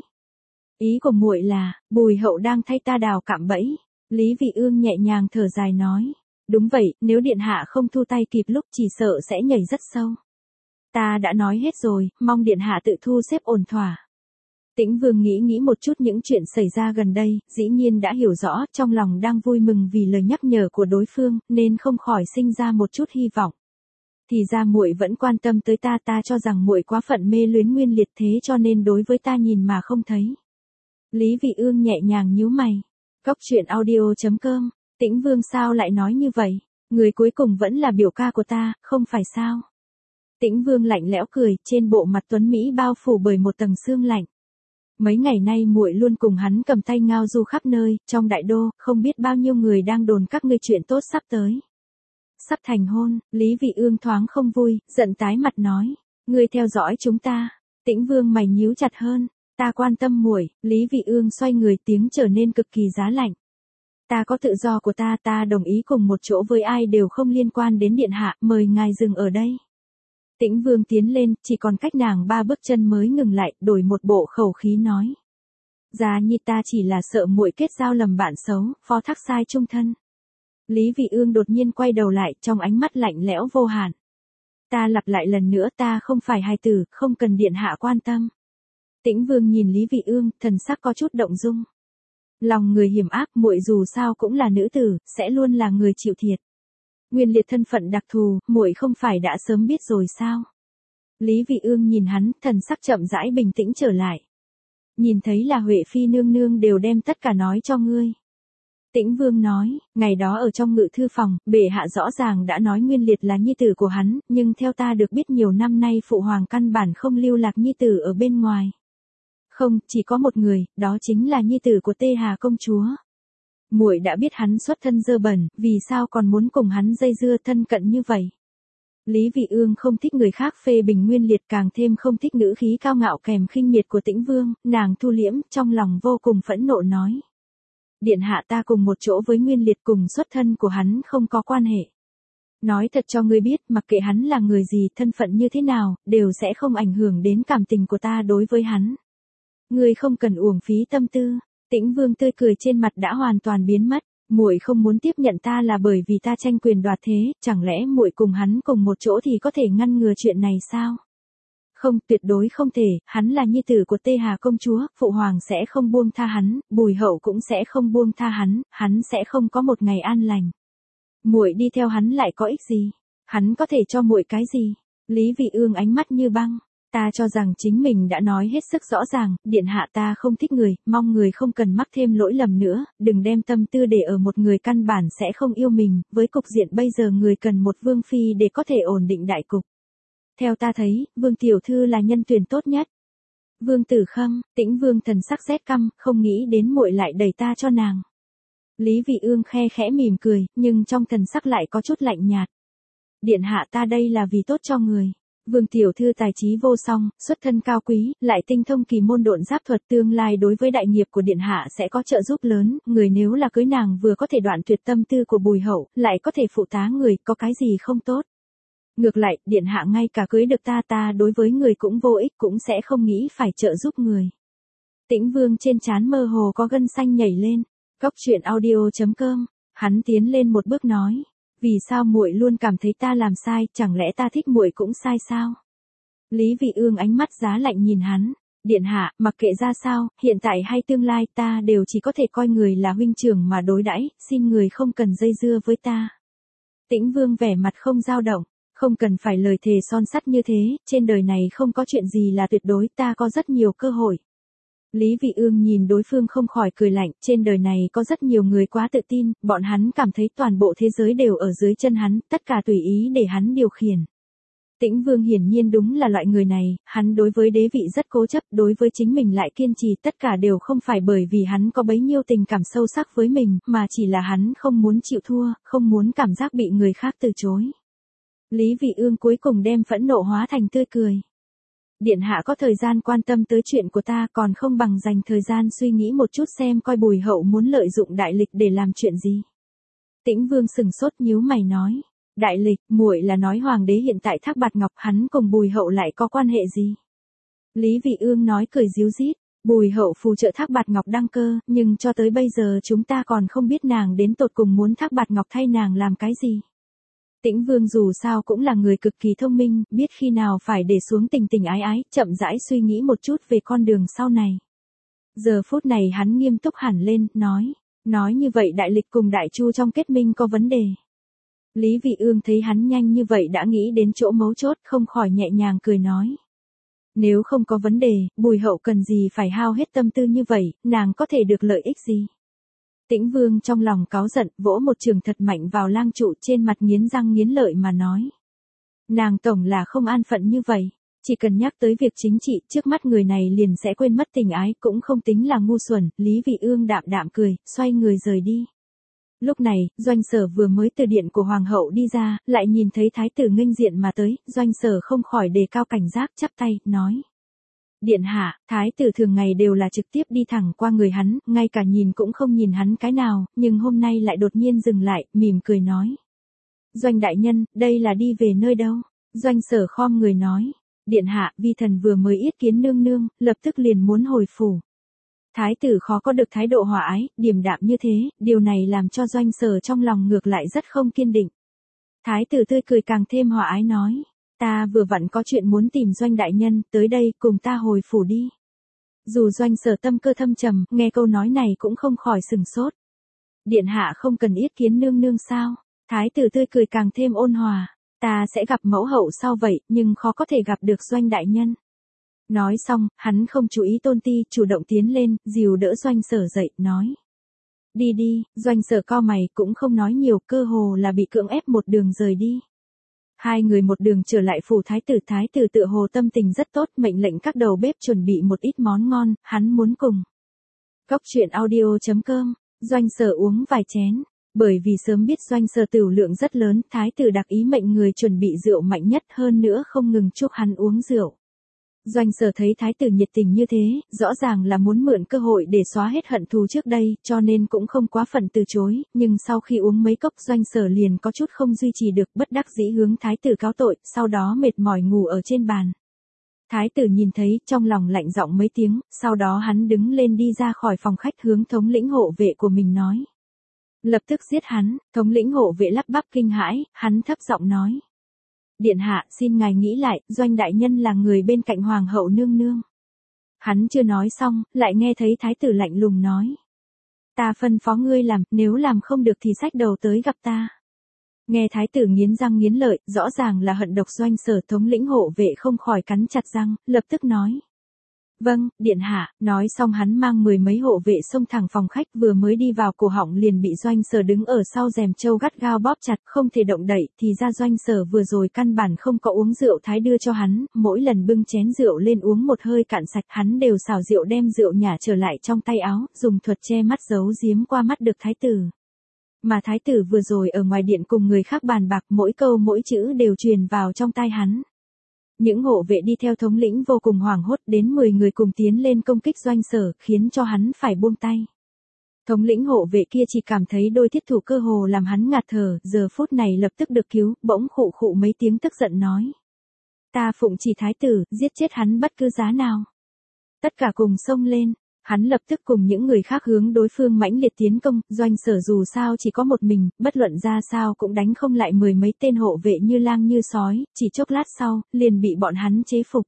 Ý của muội là, bùi hậu đang thay ta đào cạm bẫy. Lý Vị Ương nhẹ nhàng thở dài nói. Đúng vậy, nếu điện hạ không thu tay kịp lúc chỉ sợ sẽ nhảy rất sâu. Ta đã nói hết rồi, mong điện hạ tự thu xếp ổn thỏa. Tĩnh Vương nghĩ một chút những chuyện xảy ra gần đây, dĩ nhiên đã hiểu rõ, trong lòng đang vui mừng vì lời nhắc nhở của đối phương, nên không khỏi sinh ra một chút hy vọng. Thì ra muội vẫn quan tâm tới ta, ta cho rằng muội quá phận mê luyến Nguyên Liệt thế cho nên đối với ta nhìn mà không thấy. Lý Vị Ương nhẹ nhàng nhíu mày. Cốc truyện audio.com, Tĩnh Vương sao lại nói như vậy? Người cuối cùng vẫn là biểu ca của ta, không phải sao? Tĩnh Vương lạnh lẽo cười, trên bộ mặt tuấn Mỹ bao phủ bởi một tầng sương lạnh. Mấy ngày nay muội luôn cùng hắn cầm tay ngao du khắp nơi, trong đại đô, không biết bao nhiêu người đang đồn các ngươi chuyện tốt sắp tới. Sắp thành hôn, Lý Vị Ương thoáng không vui, giận tái mặt nói, ngươi theo dõi chúng ta. Tĩnh Vương mày nhíu chặt hơn, ta quan tâm muội. Lý Vị Ương xoay người, tiếng trở nên cực kỳ giá lạnh. Ta có tự do của ta, ta đồng ý cùng một chỗ với ai đều không liên quan đến điện hạ, mời ngài dừng ở đây. Tĩnh Vương tiến lên, chỉ còn cách nàng 3 bước chân mới ngừng lại, đổi một bộ khẩu khí nói. Gia nhi ta chỉ là sợ muội kết giao lầm bạn xấu, phó thác sai chung thân. Lý Vị Ương đột nhiên quay đầu lại, trong ánh mắt lạnh lẽo vô hạn. Ta lặp lại lần nữa, ta không phải hài tử, không cần điện hạ quan tâm. Tĩnh Vương nhìn Lý Vị Ương, thần sắc có chút động dung. Lòng người hiểm ác, muội dù sao cũng là nữ tử, sẽ luôn là người chịu thiệt. Nguyên Liệt thân phận đặc thù, muội không phải đã sớm biết rồi sao? Lý Vị Ương nhìn hắn, thần sắc chậm rãi bình tĩnh trở lại. Nhìn thấy là Huệ Phi nương nương đều đem tất cả nói cho ngươi. Tĩnh Vương nói, ngày đó ở trong ngự thư phòng, bệ hạ rõ ràng đã nói Nguyên Liệt là nhi tử của hắn, nhưng theo ta được biết nhiều năm nay phụ hoàng căn bản không lưu lạc nhi tử ở bên ngoài. Không, chỉ có một người, đó chính là nhi tử của Tê Hà công chúa. Muội đã biết hắn xuất thân dơ bẩn, vì sao còn muốn cùng hắn dây dưa thân cận như vậy? Lý Vị Ương không thích người khác phê bình Nguyên Liệt, càng thêm không thích ngữ khí cao ngạo kèm khinh miệt của Tĩnh Vương, nàng thu liễm, trong lòng vô cùng phẫn nộ nói. Điện hạ, ta cùng một chỗ với Nguyên Liệt, cùng xuất thân của hắn không có quan hệ. Nói thật cho ngươi biết, mặc kệ hắn là người gì, thân phận như thế nào, đều sẽ không ảnh hưởng đến cảm tình của ta đối với hắn. Ngươi không cần uổng phí tâm tư. Tĩnh Vương tươi cười trên mặt đã hoàn toàn biến mất. Muội không muốn tiếp nhận ta là bởi vì ta tranh quyền đoạt thế, chẳng lẽ muội cùng hắn cùng một chỗ thì có thể ngăn ngừa chuyện này sao? Không, tuyệt đối không thể, hắn là nhi tử của Tê Hà công chúa, phụ hoàng sẽ không buông tha hắn, Bùi hậu cũng sẽ không buông tha hắn sẽ không có một ngày an lành. Muội đi theo hắn lại có ích gì? Hắn có thể cho muội cái gì? Lý Vị Ương ánh mắt như băng. Ta cho rằng chính mình đã nói hết sức rõ ràng, điện hạ, ta không thích người, mong người không cần mắc thêm lỗi lầm nữa, đừng đem tâm tư để ở một người căn bản sẽ không yêu mình, với cục diện bây giờ người cần một vương phi để có thể ổn định đại cục. Theo ta thấy, Vương tiểu thư là nhân tuyển tốt nhất. Vương Tử Khâm, Tĩnh Vương thần sắc rét căm, không nghĩ đến muội lại đẩy ta cho nàng. Lý Vị Ương khe khẽ mỉm cười, nhưng trong thần sắc lại có chút lạnh nhạt. Điện hạ, ta đây là vì tốt cho người. Vương tiểu thư tài trí vô song, xuất thân cao quý, lại tinh thông kỳ môn độn giáp thuật, tương lai đối với đại nghiệp của điện hạ sẽ có trợ giúp lớn, người nếu là cưới nàng vừa có thể đoạn tuyệt tâm tư của Bùi hậu, lại có thể phụ tá người, có cái gì không tốt. Ngược lại, điện hạ ngay cả cưới được ta đối với người cũng vô ích, cũng sẽ không nghĩ phải trợ giúp người. Tĩnh Vương trên trán mơ hồ có gân xanh nhảy lên. Góc truyện audio.com, hắn tiến lên một bước nói. Vì sao muội luôn cảm thấy ta làm sai, chẳng lẽ ta thích muội cũng sai sao? Lý Vị Ương ánh mắt giá lạnh nhìn hắn. Điện hạ, mặc kệ ra sao, hiện tại hay tương lai, ta đều chỉ có thể coi người là huynh trưởng mà đối đãi, xin người không cần dây dưa với ta. Tĩnh Vương vẻ mặt không dao động. Không cần phải lời thề son sắt như thế, trên đời này không có chuyện gì là tuyệt đối, ta có rất nhiều cơ hội. Lý Vị Ương nhìn đối phương không khỏi cười lạnh, trên đời này có rất nhiều người quá tự tin, bọn hắn cảm thấy toàn bộ thế giới đều ở dưới chân hắn, tất cả tùy ý để hắn điều khiển. Tĩnh Vương hiển nhiên đúng là loại người này, hắn đối với đế vị rất cố chấp, đối với chính mình lại kiên trì, tất cả đều không phải bởi vì hắn có bấy nhiêu tình cảm sâu sắc với mình, mà chỉ là hắn không muốn chịu thua, không muốn cảm giác bị người khác từ chối. Lý Vị Ương cuối cùng đem phẫn nộ hóa thành tươi cười. Điện hạ có thời gian quan tâm tới chuyện của ta, còn không bằng dành thời gian suy nghĩ một chút xem coi Bùi hậu muốn lợi dụng đại lịch để làm chuyện gì. Tĩnh Vương sừng sốt nhíu mày nói. Đại lịch, muội là nói hoàng đế hiện tại Thác Bạt Ngọc, hắn cùng Bùi hậu lại có quan hệ gì? Lý Vị Ương nói cười díu dít. Bùi hậu phù trợ Thác Bạt Ngọc đăng cơ, nhưng cho tới bây giờ chúng ta còn không biết nàng đến tột cùng muốn Thác Bạt Ngọc thay nàng làm cái gì. Tĩnh Vương dù sao cũng là người cực kỳ thông minh, biết khi nào phải để xuống tình tình ái ái, chậm rãi suy nghĩ một chút về con đường sau này. Giờ phút này hắn nghiêm túc hẳn lên, nói như vậy đại lịch cùng đại chu trong kết minh có vấn đề. Lý Vị Ương thấy hắn nhanh như vậy đã nghĩ đến chỗ mấu chốt, không khỏi nhẹ nhàng cười nói. Nếu không có vấn đề, Bùi hậu cần gì phải hao hết tâm tư như vậy, nàng có thể được lợi ích gì? Tĩnh Vương trong lòng cáu giận, vỗ một trường thật mạnh vào lang trụ, trên mặt nghiến răng nghiến lợi mà nói. Nàng tổng là không an phận như vậy, chỉ cần nhắc tới việc chính trị, trước mắt người này liền sẽ quên mất tình ái, cũng không tính là ngu xuẩn. Lý Vị Ương đạm đạm cười, xoay người rời đi. Lúc này, Doanh Sở vừa mới từ điện của hoàng hậu đi ra, lại nhìn thấy thái tử nghênh diện mà tới, Doanh Sở không khỏi đề cao cảnh giác, chắp tay, nói. Điện hạ, thái tử thường ngày đều là trực tiếp đi thẳng qua người hắn, ngay cả nhìn cũng không nhìn hắn cái nào, nhưng hôm nay lại đột nhiên dừng lại, mỉm cười nói. Doanh đại nhân, đây là đi về nơi đâu? Doanh Sở khom người nói, điện hạ, vi thần vừa mới yết kiến nương nương, lập tức liền muốn hồi phủ. Thái tử khó có được thái độ hòa ái, điềm đạm như thế, điều này làm cho Doanh Sở trong lòng ngược lại rất không kiên định. Thái tử tươi cười càng thêm hòa ái nói, ta vừa vặn có chuyện muốn tìm Doanh đại nhân, tới đây cùng ta hồi phủ đi. Dù Doanh Sở tâm cơ thâm trầm, nghe câu nói này cũng không khỏi sừng sốt. Điện hạ không cần yết kiến nương nương sao? Thái tử tươi cười càng thêm ôn hòa, ta sẽ gặp mẫu hậu sau vậy, nhưng khó có thể gặp được Doanh đại nhân. Nói xong, hắn không chú ý Tôn Ti, chủ động tiến lên, dìu đỡ Doanh Sở dậy, nói. Đi đi, Doanh Sở cau mày, cũng không nói nhiều, cơ hồ là bị cưỡng ép một đường rời đi. Hai người một đường trở lại phủ thái tử tựa hồ tâm tình rất tốt, mệnh lệnh các đầu bếp chuẩn bị một ít món ngon, hắn muốn cùng. Cốc truyện audio.com, Doanh Sở uống vài chén. Bởi vì sớm biết Doanh Sở tửu lượng rất lớn, thái tử đặc ý mệnh người chuẩn bị rượu mạnh nhất, hơn nữa không ngừng chúc hắn uống rượu. Doanh Sở thấy thái tử nhiệt tình như thế, rõ ràng là muốn mượn cơ hội để xóa hết hận thù trước đây, cho nên cũng không quá phận từ chối, nhưng sau khi uống mấy cốc Doanh Sở liền có chút không duy trì được, bất đắc dĩ hướng thái tử cáo tội, sau đó mệt mỏi ngủ ở trên bàn. Thái tử nhìn thấy, trong lòng lạnh giọng mấy tiếng, sau đó hắn đứng lên đi ra khỏi phòng khách hướng thống lĩnh hộ vệ của mình nói. Lập tức giết hắn, thống lĩnh hộ vệ lắp bắp kinh hãi, hắn thấp giọng nói. Điện hạ, xin ngài nghĩ lại, Doanh đại nhân là người bên cạnh hoàng hậu nương nương. Hắn chưa nói xong, lại nghe thấy thái tử lạnh lùng nói. Ta phân phó ngươi làm, nếu làm không được thì xách đầu tới gặp ta. Nghe thái tử nghiến răng nghiến lợi, rõ ràng là hận độc Doanh Sở, thống lĩnh hộ vệ không khỏi cắn chặt răng, lập tức nói. Vâng, điện hạ, nói xong hắn mang mười mấy hộ vệ xông thẳng phòng khách, vừa mới đi vào cổ họng liền bị Doanh Sở đứng ở sau rèm châu gắt gao bóp chặt, không thể động đậy, thì ra Doanh Sở vừa rồi căn bản không có uống rượu thái đưa cho hắn, mỗi lần bưng chén rượu lên uống một hơi cạn sạch, hắn đều xào rượu đem rượu nhả trở lại trong tay áo, dùng thuật che mắt giấu giếm qua mắt được thái tử. Mà thái tử vừa rồi ở ngoài điện cùng người khác bàn bạc, mỗi câu mỗi chữ đều truyền vào trong tai hắn. Những hộ vệ đi theo thống lĩnh vô cùng hoảng hốt, đến 10 người cùng tiến lên công kích Doanh Sở, khiến cho hắn phải buông tay. Thống lĩnh hộ vệ kia chỉ cảm thấy đôi thiết thủ cơ hồ làm hắn ngạt thở, giờ phút này lập tức được cứu, bỗng khụ khụ mấy tiếng tức giận nói. Ta phụng chỉ thái tử, giết chết hắn bất cứ giá nào. Tất cả cùng xông lên. Hắn lập tức cùng những người khác hướng đối phương mãnh liệt tiến công, Doanh Sở dù sao chỉ có một mình, bất luận ra sao cũng đánh không lại mười mấy tên hộ vệ như lang như sói, chỉ chốc lát sau, liền bị bọn hắn chế phục.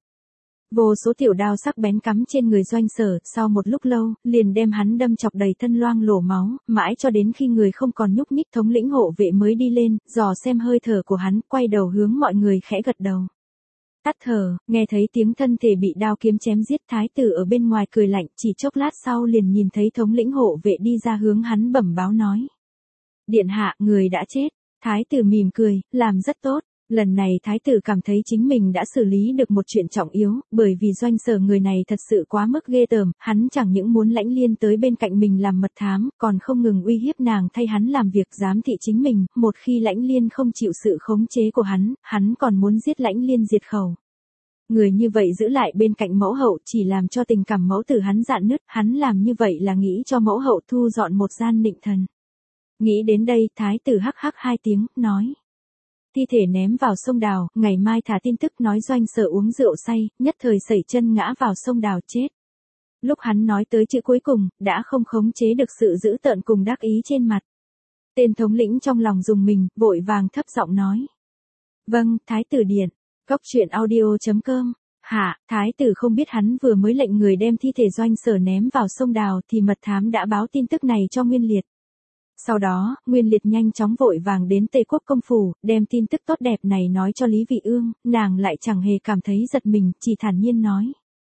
Vô số tiểu đao sắc bén cắm trên người Doanh Sở, sau một lúc lâu, liền đem hắn đâm chọc đầy thân loang lổ máu, mãi cho đến khi người không còn nhúc nhích, thống lĩnh hộ vệ mới đi lên, dò xem hơi thở của hắn, quay đầu hướng mọi người khẽ gật đầu. Tắt thở, nghe thấy tiếng thân thể bị đao kiếm chém giết, thái tử ở bên ngoài cười lạnh, chỉ chốc lát sau liền nhìn thấy thống lĩnh hộ vệ đi ra hướng hắn bẩm báo nói. Điện hạ, người đã chết. Thái tử mỉm cười, làm rất tốt. Lần này thái tử cảm thấy chính mình đã xử lý được một chuyện trọng yếu, bởi vì Doanh Sở người này thật sự quá mức ghê tởm, hắn chẳng những muốn Lãnh Liên tới bên cạnh mình làm mật thám, còn không ngừng uy hiếp nàng thay hắn làm việc giám thị chính mình, một khi Lãnh Liên không chịu sự khống chế của hắn còn muốn giết Lãnh Liên diệt khẩu. Người như vậy giữ lại bên cạnh mẫu hậu chỉ làm cho tình cảm mẫu tử hắn rạn nứt, hắn làm như vậy là nghĩ cho mẫu hậu thu dọn một gian nịnh thần. Nghĩ đến đây, thái tử hắc hắc hai tiếng, nói. Thi thể ném vào sông Đào, ngày mai thả tin tức nói Doanh Sở uống rượu say, nhất thời sẩy chân ngã vào sông Đào chết. Lúc hắn nói tới chữ cuối cùng, đã không khống chế được sự dữ tợn cùng đắc ý trên mặt. Tên thống lĩnh trong lòng rùng mình, vội vàng thấp giọng nói. Vâng, thái tử điện. Cốc truyện audio.com. Hả, thái tử không biết hắn vừa mới lệnh người đem thi thể Doanh Sở ném vào sông Đào thì mật thám đã báo tin tức này cho Nguyên Liệt. Sau đó, Nguyên Liệt nhanh chóng vội vàng đến Tề Quốc công phủ, đem tin tức tốt đẹp này nói cho Lý Vị Ương, nàng lại chẳng hề cảm thấy giật mình, chỉ thản nhiên nói.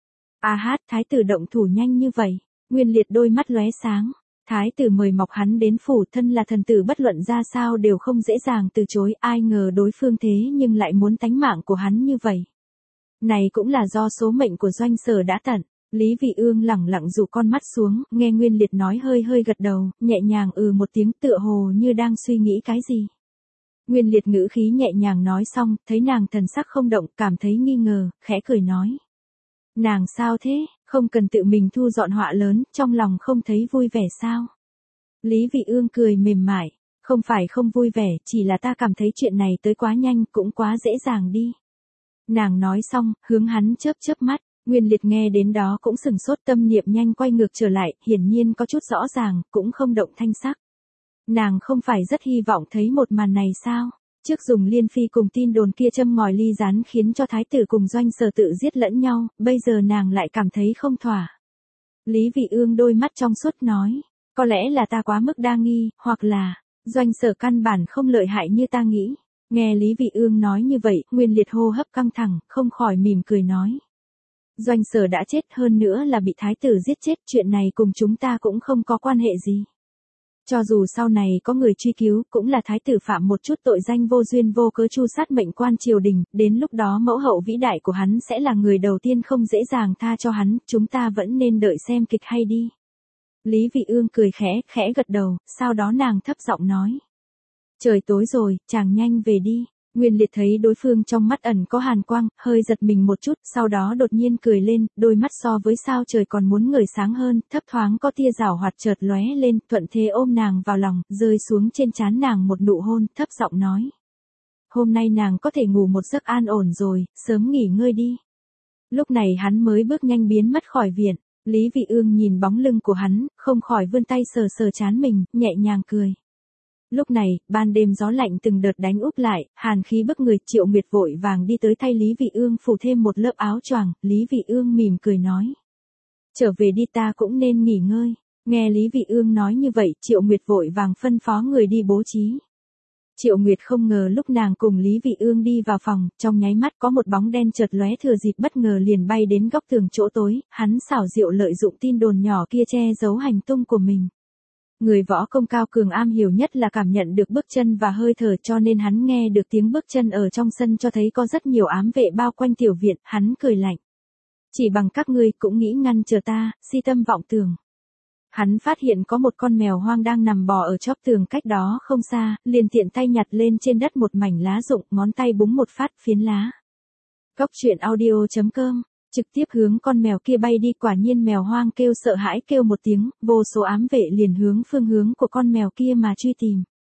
A hát, thái tử động thủ nhanh như vậy. Nguyên Liệt đôi mắt lóe sáng. Thái tử mời mọc hắn đến phủ, thân là thần tử bất luận ra sao đều không dễ dàng từ chối, ai ngờ đối phương thế nhưng lại muốn tánh mạng của hắn như vậy. Này cũng là do số mệnh của Doanh Sở đã tận. Lý Vị Ương lẳng lặng dụ con mắt xuống, nghe Nguyên Liệt nói hơi hơi gật đầu, nhẹ nhàng một tiếng tựa hồ như đang suy nghĩ cái gì. Nguyên Liệt ngữ khí nhẹ nhàng nói xong, thấy nàng thần sắc không động, cảm thấy nghi ngờ, khẽ cười nói. Nàng sao thế, không cần tự mình thu dọn họa lớn, trong lòng không thấy vui vẻ sao? Lý Vị Ương cười mềm mại, không phải không vui vẻ, chỉ là ta cảm thấy chuyện này tới quá nhanh, cũng quá dễ dàng đi. Nàng nói xong, hướng hắn chớp chớp mắt. Nguyên Liệt nghe đến đó cũng sừng sốt, tâm niệm nhanh quay ngược trở lại, hiển nhiên có chút rõ ràng, cũng không động thanh sắc. Nàng không phải rất hy vọng thấy một màn này sao? Trước dùng Liên Phi cùng tin đồn kia châm ngòi ly gián khiến cho thái tử cùng Doanh Sở tự giết lẫn nhau, bây giờ nàng lại cảm thấy không thỏa. Lý Vị Ương đôi mắt trong suốt nói, có lẽ là ta quá mức đa nghi, hoặc là, Doanh Sở căn bản không lợi hại như ta nghĩ. Nghe Lý Vị Ương nói như vậy, Nguyên Liệt hô hấp căng thẳng, không khỏi mỉm cười nói. Doanh Sở đã chết, hơn nữa là bị thái tử giết chết, chuyện này cùng chúng ta cũng không có quan hệ gì. Cho dù sau này có người truy cứu, cũng là thái tử phạm một chút tội danh vô duyên vô cớ tru sát mệnh quan triều đình, đến lúc đó mẫu hậu vĩ đại của hắn sẽ là người đầu tiên không dễ dàng tha cho hắn, chúng ta vẫn nên đợi xem kịch hay đi. Lý Vị Ương cười khẽ gật đầu, sau đó nàng thấp giọng nói. Trời tối rồi, chàng nhanh về đi. Nguyên Liệt thấy đối phương trong mắt ẩn có hàn quang, hơi giật mình một chút, sau đó đột nhiên cười lên, đôi mắt so với sao trời còn muốn ngời sáng hơn, thấp thoáng có tia giảo hoạt chợt lóe lên, thuận thế ôm nàng vào lòng, rơi xuống trên trán nàng một nụ hôn, thấp giọng nói. Hôm nay nàng có thể ngủ một giấc an ổn rồi, sớm nghỉ ngơi đi. Lúc này hắn mới bước nhanh biến mất khỏi viện, Lý Vị Ương nhìn bóng lưng của hắn, không khỏi vươn tay sờ sờ trán mình, nhẹ nhàng cười. Lúc này, ban đêm gió lạnh từng đợt đánh úp lại, hàn khí bức người, Triệu Nguyệt vội vàng đi tới thay Lý Vị Ương phủ thêm một lớp áo choàng, Lý Vị Ương mỉm cười nói. Trở về đi, ta cũng nên nghỉ ngơi. Nghe Lý Vị Ương nói như vậy, Triệu Nguyệt vội vàng phân phó người đi bố trí. Triệu Nguyệt không ngờ lúc nàng cùng Lý Vị Ương đi vào phòng, trong nháy mắt có một bóng đen chợt lóe thừa dịp bất ngờ liền bay đến góc tường chỗ tối, hắn xảo diệu lợi dụng tin đồn nhỏ kia che giấu hành tung của mình. Người võ công cao cường am hiểu nhất là cảm nhận được bước chân và hơi thở, cho nên hắn nghe được tiếng bước chân ở trong sân cho thấy có rất nhiều ám vệ bao quanh tiểu viện, hắn cười lạnh. Chỉ bằng các ngươi cũng nghĩ ngăn trở ta, si tâm vọng tưởng. Hắn phát hiện có một con mèo hoang đang nằm bò ở chóp tường cách đó không xa, liền tiện tay nhặt lên trên đất một mảnh lá rụng, ngón tay búng một phát phiến lá. Góc truyện audio.com trực tiếp hướng con mèo kia bay đi, quả nhiên mèo hoang kêu sợ hãi kêu một tiếng, vô số ám vệ liền hướng phương hướng của con mèo kia mà truy tìm.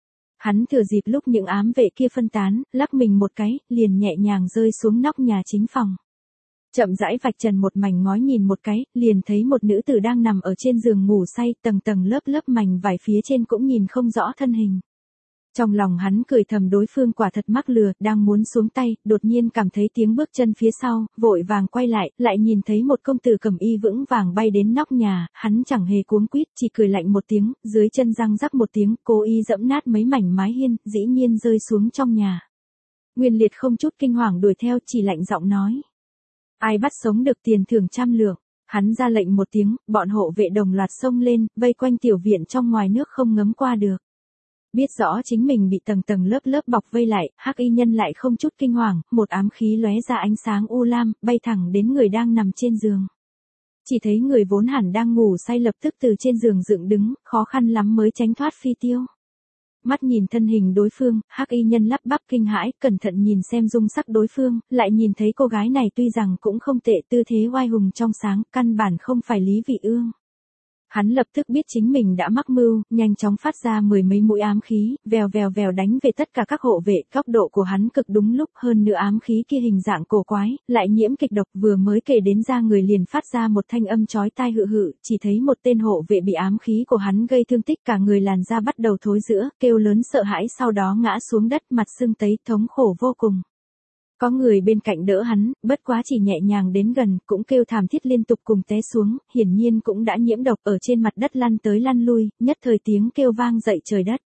Hắn thừa dịp lúc những ám vệ kia phân tán, lắc mình một cái, liền nhẹ nhàng rơi xuống nóc nhà chính phòng. Chậm rãi vạch trần một mảnh ngói nhìn một cái, liền thấy một nữ tử đang nằm ở trên giường ngủ say, tầng tầng lớp lớp mảnh vải phía trên cũng nhìn không rõ thân hình. Trong lòng hắn cười thầm đối phương quả thật mắc lừa, đang muốn xuống tay, đột nhiên cảm thấy tiếng bước chân phía sau, vội vàng quay lại nhìn thấy một công tử cầm y vững vàng bay đến nóc nhà, hắn chẳng hề cuống quýt, chỉ cười lạnh một tiếng, dưới chân răng rắc một tiếng, cố ý dẫm nát mấy mảnh mái hiên, dĩ nhiên rơi xuống trong nhà. Nguyên Liệt không chút kinh hoàng đuổi theo, chỉ lạnh giọng nói. Ai bắt sống được tiền thưởng 100 lượng. Hắn ra lệnh một tiếng, bọn hộ vệ đồng loạt xông lên, vây quanh tiểu viện trong ngoài nước không ngấm qua được. Biết rõ chính mình bị tầng tầng lớp lớp bọc vây lại, hắc y nhân lại không chút kinh hoàng, một ám khí lóe ra ánh sáng u lam, bay thẳng đến người đang nằm trên giường. Chỉ thấy người vốn hẳn đang ngủ say lập tức từ trên giường dựng đứng, khó khăn lắm mới tránh thoát phi tiêu. Mắt nhìn thân hình đối phương, hắc y nhân lắp bắp kinh hãi, cẩn thận nhìn xem dung sắc đối phương, lại nhìn thấy cô gái này tuy rằng cũng không tệ, tư thế oai hùng trong sáng, căn bản không phải Lý Vị Ương. Hắn lập tức biết chính mình đã mắc mưu, nhanh chóng phát ra mười mấy mũi ám khí, vèo đánh về tất cả các hộ vệ, góc độ của hắn cực đúng lúc, hơn nữa ám khí kia hình dạng cổ quái, lại nhiễm kịch độc, vừa mới kể đến ra người liền phát ra một thanh âm chói tai hự hự, chỉ thấy một tên hộ vệ bị ám khí của hắn gây thương tích, cả người làn da bắt đầu thối rữa, kêu lớn sợ hãi, sau đó ngã xuống đất, mặt sưng tấy, thống khổ vô cùng. Có người bên cạnh đỡ hắn, bất quá chỉ nhẹ nhàng đến gần, cũng kêu thảm thiết liên tục cùng té xuống, hiển nhiên cũng đã nhiễm độc, ở trên mặt đất lăn tới lăn lui, nhất thời tiếng kêu vang dậy trời đất.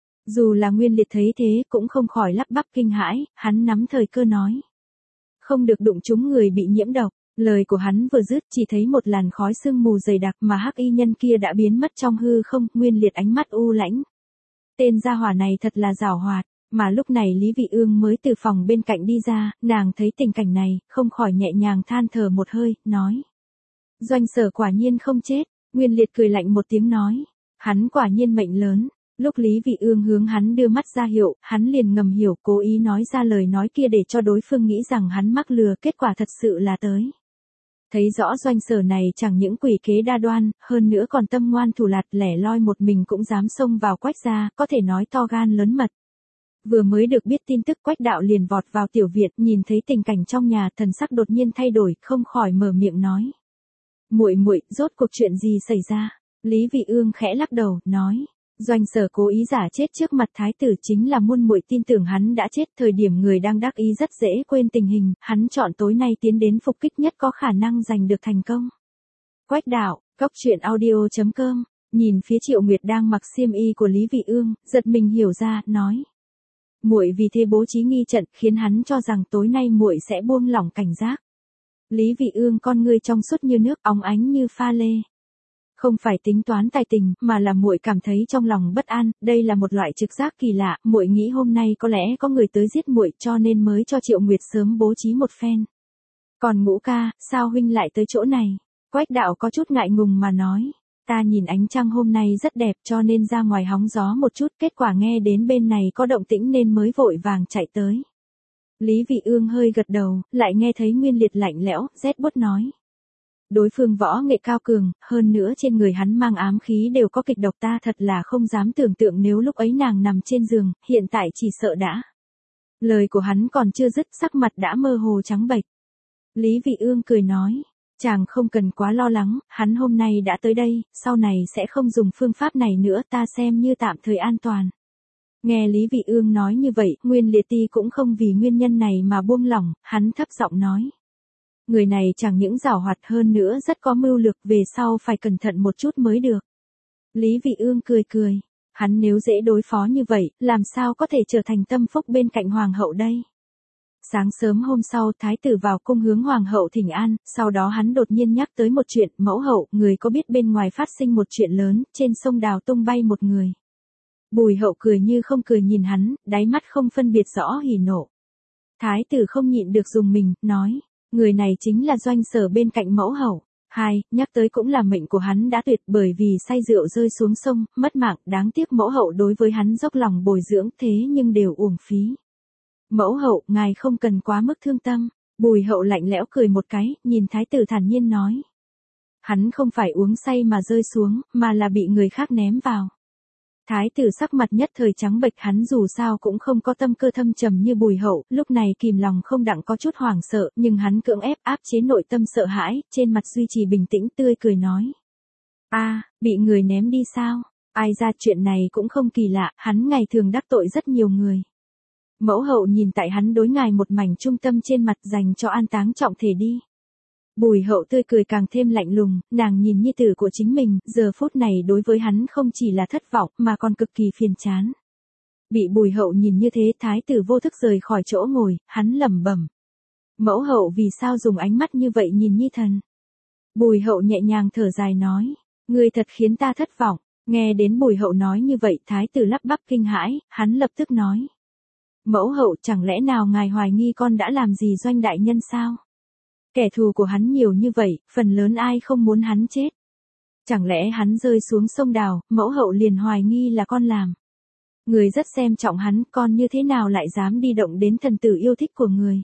Dù là Nguyên Liệt thấy thế, cũng không khỏi lắp bắp kinh hãi, hắn nắm thời cơ nói. Không được đụng trúng người bị nhiễm độc, lời của hắn vừa dứt, chỉ thấy một làn khói sương mù dày đặc mà hắc y nhân kia đã biến mất trong hư không, Nguyên Liệt ánh mắt u lãnh. Tên gia hỏa này thật là giảo hoạt. Mà lúc này Lý Vị Ương mới từ phòng bên cạnh đi ra, nàng thấy tình cảnh này, không khỏi nhẹ nhàng than thở một hơi, nói. Doanh Sở quả nhiên không chết, Nguyên Liệt cười lạnh một tiếng nói. Hắn quả nhiên mệnh lớn, lúc Lý Vị Ương hướng hắn đưa mắt ra hiệu, hắn liền ngầm hiểu, cố ý nói ra lời nói kia để cho đối phương nghĩ rằng hắn mắc lừa, kết quả thật sự là tới. Thấy rõ Doanh Sở này chẳng những quỷ kế đa đoan, hơn nữa còn tâm ngoan thủ lạt, lẻ loi một mình cũng dám xông vào Quách gia, có thể nói to gan lớn mật. Vừa mới được biết tin tức Quách Đạo liền vọt vào tiểu viện, nhìn thấy tình cảnh trong nhà, thần sắc đột nhiên thay đổi, không khỏi mở miệng nói: "Muội muội, rốt cuộc chuyện gì xảy ra?" Lý Vị Ương khẽ lắc đầu, nói: "Doanh Sở cố ý giả chết trước mặt thái tử chính là muôn muội tin tưởng hắn đã chết, thời điểm người đang đắc ý rất dễ quên tình hình, hắn chọn tối nay tiến đến phục kích nhất có khả năng giành được thành công." Quách Đạo, Cốc.audio.com, nhìn phía Triệu Nguyệt đang mặc xiêm y của Lý Vị Ương, giật mình hiểu ra, nói: "Muội vì thế bố trí nghi trận, khiến hắn cho rằng tối nay muội sẽ buông lỏng cảnh giác." Lý Vị Ương con ngươi trong suốt như nước, óng ánh như pha lê. "Không phải tính toán tài tình, mà là muội cảm thấy trong lòng bất an, đây là một loại trực giác kỳ lạ, muội nghĩ hôm nay có lẽ có người tới giết muội, cho nên mới cho Triệu Nguyệt sớm bố trí một phen." "Còn Ngũ ca, sao huynh lại tới chỗ này?" Quách Đạo có chút ngại ngùng mà nói: "Ta nhìn ánh trăng hôm nay rất đẹp cho nên ra ngoài hóng gió một chút, kết quả nghe đến bên này có động tĩnh nên mới vội vàng chạy tới." Lý Vị Ương hơi gật đầu, lại nghe thấy Nguyên Liệt lạnh lẽo, rét buốt nói: "Đối phương võ nghệ cao cường, hơn nữa trên người hắn mang ám khí đều có kịch độc, ta thật là không dám tưởng tượng nếu lúc ấy nàng nằm trên giường, hiện tại chỉ sợ đã." Lời của hắn còn chưa dứt, sắc mặt đã mơ hồ trắng bệch. Lý Vị Ương cười nói: "Chàng không cần quá lo lắng, hắn hôm nay đã tới đây, sau này sẽ không dùng phương pháp này nữa, ta xem như tạm thời an toàn." Nghe Lý Vị Ương nói như vậy, Nguyên Liệt Ti cũng không vì nguyên nhân này mà buông lỏng, hắn thấp giọng nói: "Người này chẳng những giàu hoạt hơn nữa rất có mưu lược, về sau phải cẩn thận một chút mới được." Lý Vị Ương cười cười, hắn nếu dễ đối phó như vậy, làm sao có thể trở thành tâm phúc bên cạnh hoàng hậu đây? Sáng sớm hôm sau, thái tử vào cung hướng hoàng hậu thỉnh an, sau đó hắn đột nhiên nhắc tới một chuyện: "Mẫu hậu, người có biết bên ngoài phát sinh một chuyện lớn, trên sông Đào tung bay một người." Bùi hậu cười như không cười nhìn hắn, đáy mắt không phân biệt rõ hỉ nộ. Thái tử không nhịn được dùng mình, nói: "Người này chính là Doanh Sở bên cạnh mẫu hậu." Nhắc tới cũng là mệnh của hắn đã tuyệt, bởi vì say rượu rơi xuống sông, mất mạng, đáng tiếc mẫu hậu đối với hắn dốc lòng bồi dưỡng, thế nhưng đều uổng phí. "Mẫu hậu, ngài không cần quá mức thương tâm." Bùi hậu lạnh lẽo cười một cái, nhìn thái tử thản nhiên nói: "Hắn không phải uống say mà rơi xuống, mà là bị người khác ném vào." Thái tử sắc mặt nhất thời trắng bệch, hắn dù sao cũng không có tâm cơ thâm trầm như Bùi hậu, lúc này kìm lòng không đặng có chút hoảng sợ, nhưng hắn cưỡng ép áp chế nội tâm sợ hãi, trên mặt duy trì bình tĩnh tươi cười nói: "Bị người ném đi sao? Ai ra chuyện này cũng không kỳ lạ, hắn ngày thường đắc tội rất nhiều người." "Mẫu hậu nhìn tại hắn đối ngài một mảnh trung tâm trên mặt, dành cho an táng trọng thể đi." Bùi hậu tươi cười càng thêm lạnh lùng, nàng nhìn nhi tử của chính mình, giờ phút này đối với hắn không chỉ là thất vọng, mà còn cực kỳ phiền chán. Bị bùi hậu nhìn như thế, thái tử vô thức rời khỏi chỗ ngồi, hắn lẩm bẩm: "Mẫu hậu vì sao dùng ánh mắt như vậy nhìn nhi thần?" Bùi hậu nhẹ nhàng thở dài nói: "Ngươi thật khiến ta thất vọng." Nghe đến bùi hậu nói như vậy, thái tử lắp bắp kinh hãi, hắn lập tức nói: "Mẫu hậu, chẳng lẽ nào ngài hoài nghi con đã làm gì Doanh đại nhân sao? Kẻ thù của hắn nhiều như vậy, phần lớn ai không muốn hắn chết? Chẳng lẽ hắn rơi xuống sông Đào, mẫu hậu liền hoài nghi là con làm? Người rất xem trọng hắn, con như thế nào lại dám đi động đến thần tử yêu thích của người?"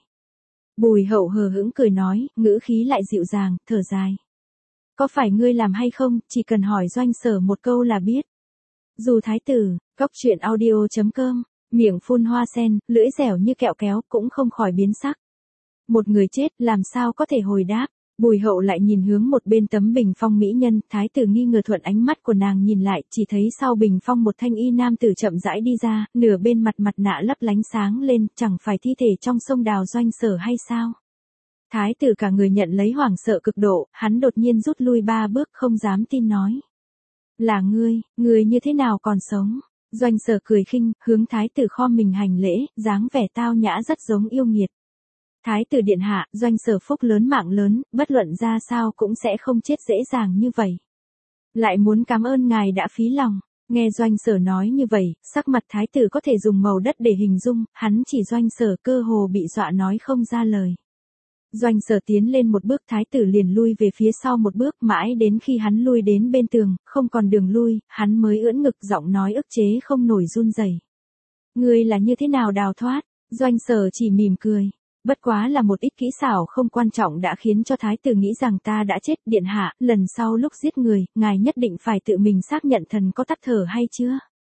Bùi hậu hờ hững cười nói, ngữ khí lại dịu dàng, thở dài: "Có phải ngươi làm hay không, chỉ cần hỏi Doanh Sở một câu là biết." Dù thái tử, Cốc.audio.com, miệng phun hoa sen, lưỡi dẻo như kẹo kéo, cũng không khỏi biến sắc. Một người chết, làm sao có thể hồi đáp? Bùi hậu lại nhìn hướng một bên tấm bình phong mỹ nhân, thái tử nghi ngờ thuận ánh mắt của nàng nhìn lại, chỉ thấy sau bình phong một thanh y nam tử chậm rãi đi ra, nửa bên mặt mặt nạ lấp lánh sáng lên, chẳng phải thi thể trong sông Đào Doanh Sở hay sao? Thái tử cả người nhận lấy hoảng sợ cực độ, hắn đột nhiên rút lui 3 bước, không dám tin nói: "Là ngươi như thế nào còn sống?" Doanh Sở cười khinh, hướng thái tử khom mình hành lễ, dáng vẻ tao nhã rất giống yêu nghiệt. "Thái tử điện hạ, Doanh Sở phúc lớn mạng lớn, bất luận ra sao cũng sẽ không chết dễ dàng như vậy. Lại muốn cảm ơn ngài đã phí lòng." Nghe Doanh Sở nói như vậy, sắc mặt thái tử có thể dùng màu đất để hình dung, hắn chỉ Doanh Sở cơ hồ bị dọa nói không ra lời. Doanh Sở tiến lên một bước, thái tử liền lui về phía sau một bước, mãi đến khi hắn lui đến bên tường, không còn đường lui, hắn mới ưỡn ngực, giọng nói ức chế không nổi run rẩy: "Ngươi là như thế nào đào thoát?" Doanh Sở chỉ mỉm cười: "Bất quá là một ít kỹ xảo không quan trọng đã khiến cho thái tử nghĩ rằng ta đã chết, điện hạ, lần sau lúc giết người, ngài nhất định phải tự mình xác nhận thần có tắt thở hay chưa."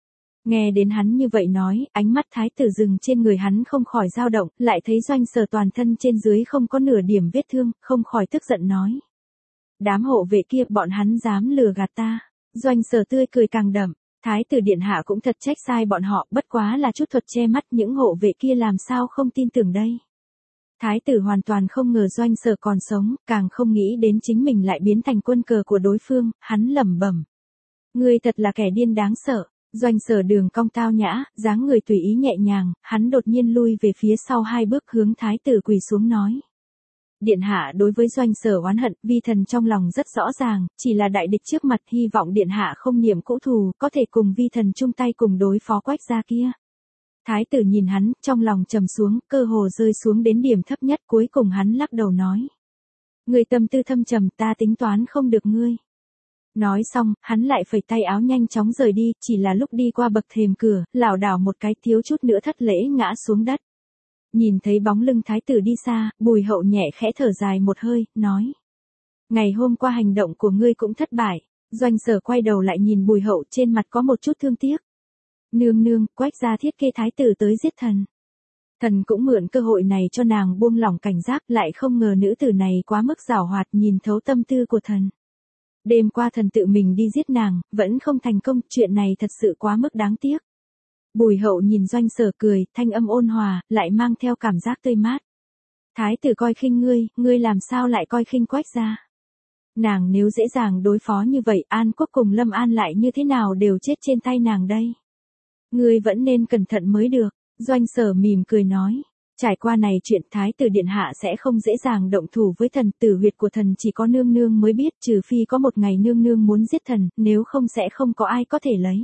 Nghe đến hắn như vậy nói, ánh mắt thái tử dừng trên người hắn không khỏi dao động, lại thấy Doanh Sở toàn thân trên dưới không có nửa điểm vết thương, không khỏi tức giận nói. Đám hộ vệ kia bọn hắn dám lừa gạt ta. Doanh Sở tươi cười càng đậm, thái tử điện hạ cũng thật trách sai bọn họ, bất quá là chút thuật che mắt, những hộ vệ kia làm sao không tin tưởng đây. Thái tử hoàn toàn không ngờ Doanh Sở còn sống, càng không nghĩ đến chính mình lại biến thành quân cờ của đối phương, hắn lẩm bẩm. Ngươi thật là kẻ điên đáng sợ. Doanh Sở đường cong tao nhã, dáng người tùy ý nhẹ nhàng, hắn đột nhiên lui về phía sau 2 bước hướng thái tử quỳ xuống nói. Điện hạ đối với Doanh Sở oán hận, vi thần trong lòng rất rõ ràng, chỉ là đại địch trước mặt, hy vọng điện hạ không niệm cũ thù, có thể cùng vi thần chung tay cùng đối phó Quách gia kia. Thái tử nhìn hắn, trong lòng trầm xuống, cơ hồ rơi xuống đến điểm thấp nhất, cuối cùng hắn lắc đầu nói. Người tâm tư thâm trầm, ta tính toán không được ngươi. Nói xong, hắn lại phẩy tay áo nhanh chóng rời đi, chỉ là lúc đi qua bậc thềm cửa, lảo đảo một cái thiếu chút nữa thất lễ ngã xuống đất. Nhìn thấy bóng lưng thái tử đi xa, Bùi Hậu nhẹ khẽ thở dài một hơi, nói. Ngày hôm qua hành động của ngươi cũng thất bại. Doanh Sở quay đầu lại nhìn Bùi Hậu, trên mặt có một chút thương tiếc. Nương nương, Quách gia thiết kế thái tử tới giết thần. Thần cũng mượn cơ hội này cho nàng buông lỏng cảnh giác, lại không ngờ nữ tử này quá mức giảo hoạt, nhìn thấu tâm tư của thần. Đêm qua thần tự mình đi giết nàng, vẫn không thành công, chuyện này thật sự quá mức đáng tiếc. Bùi Hậu nhìn Doanh Sở cười, thanh âm ôn hòa, lại mang theo cảm giác tươi mát. Thái tử coi khinh ngươi làm sao lại coi khinh Quách gia? Nàng nếu dễ dàng đối phó như vậy, An Quốc cùng Lâm An lại như thế nào đều chết trên tay nàng đây. Ngươi vẫn nên cẩn thận mới được. Doanh Sở mỉm cười nói. Trải qua này chuyện thái tử điện hạ sẽ không dễ dàng động thủ với thần, tử huyệt của thần chỉ có nương nương mới biết, trừ phi có một ngày nương nương muốn giết thần, nếu không sẽ không có ai có thể lấy.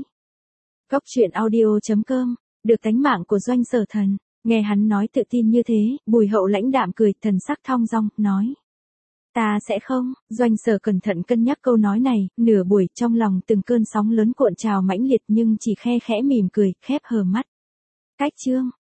Góc truyện audio.com, được tánh mạng của Doanh Sở thần. Nghe hắn nói tự tin như thế, Bùi Hậu lãnh đạm cười, thần sắc thong dong, nói. Ta sẽ không. Doanh Sở cẩn thận cân nhắc câu nói này, nửa buổi trong lòng từng cơn sóng lớn cuộn trào mãnh liệt nhưng chỉ khe khẽ mỉm cười, khép hờ mắt. Cách chương.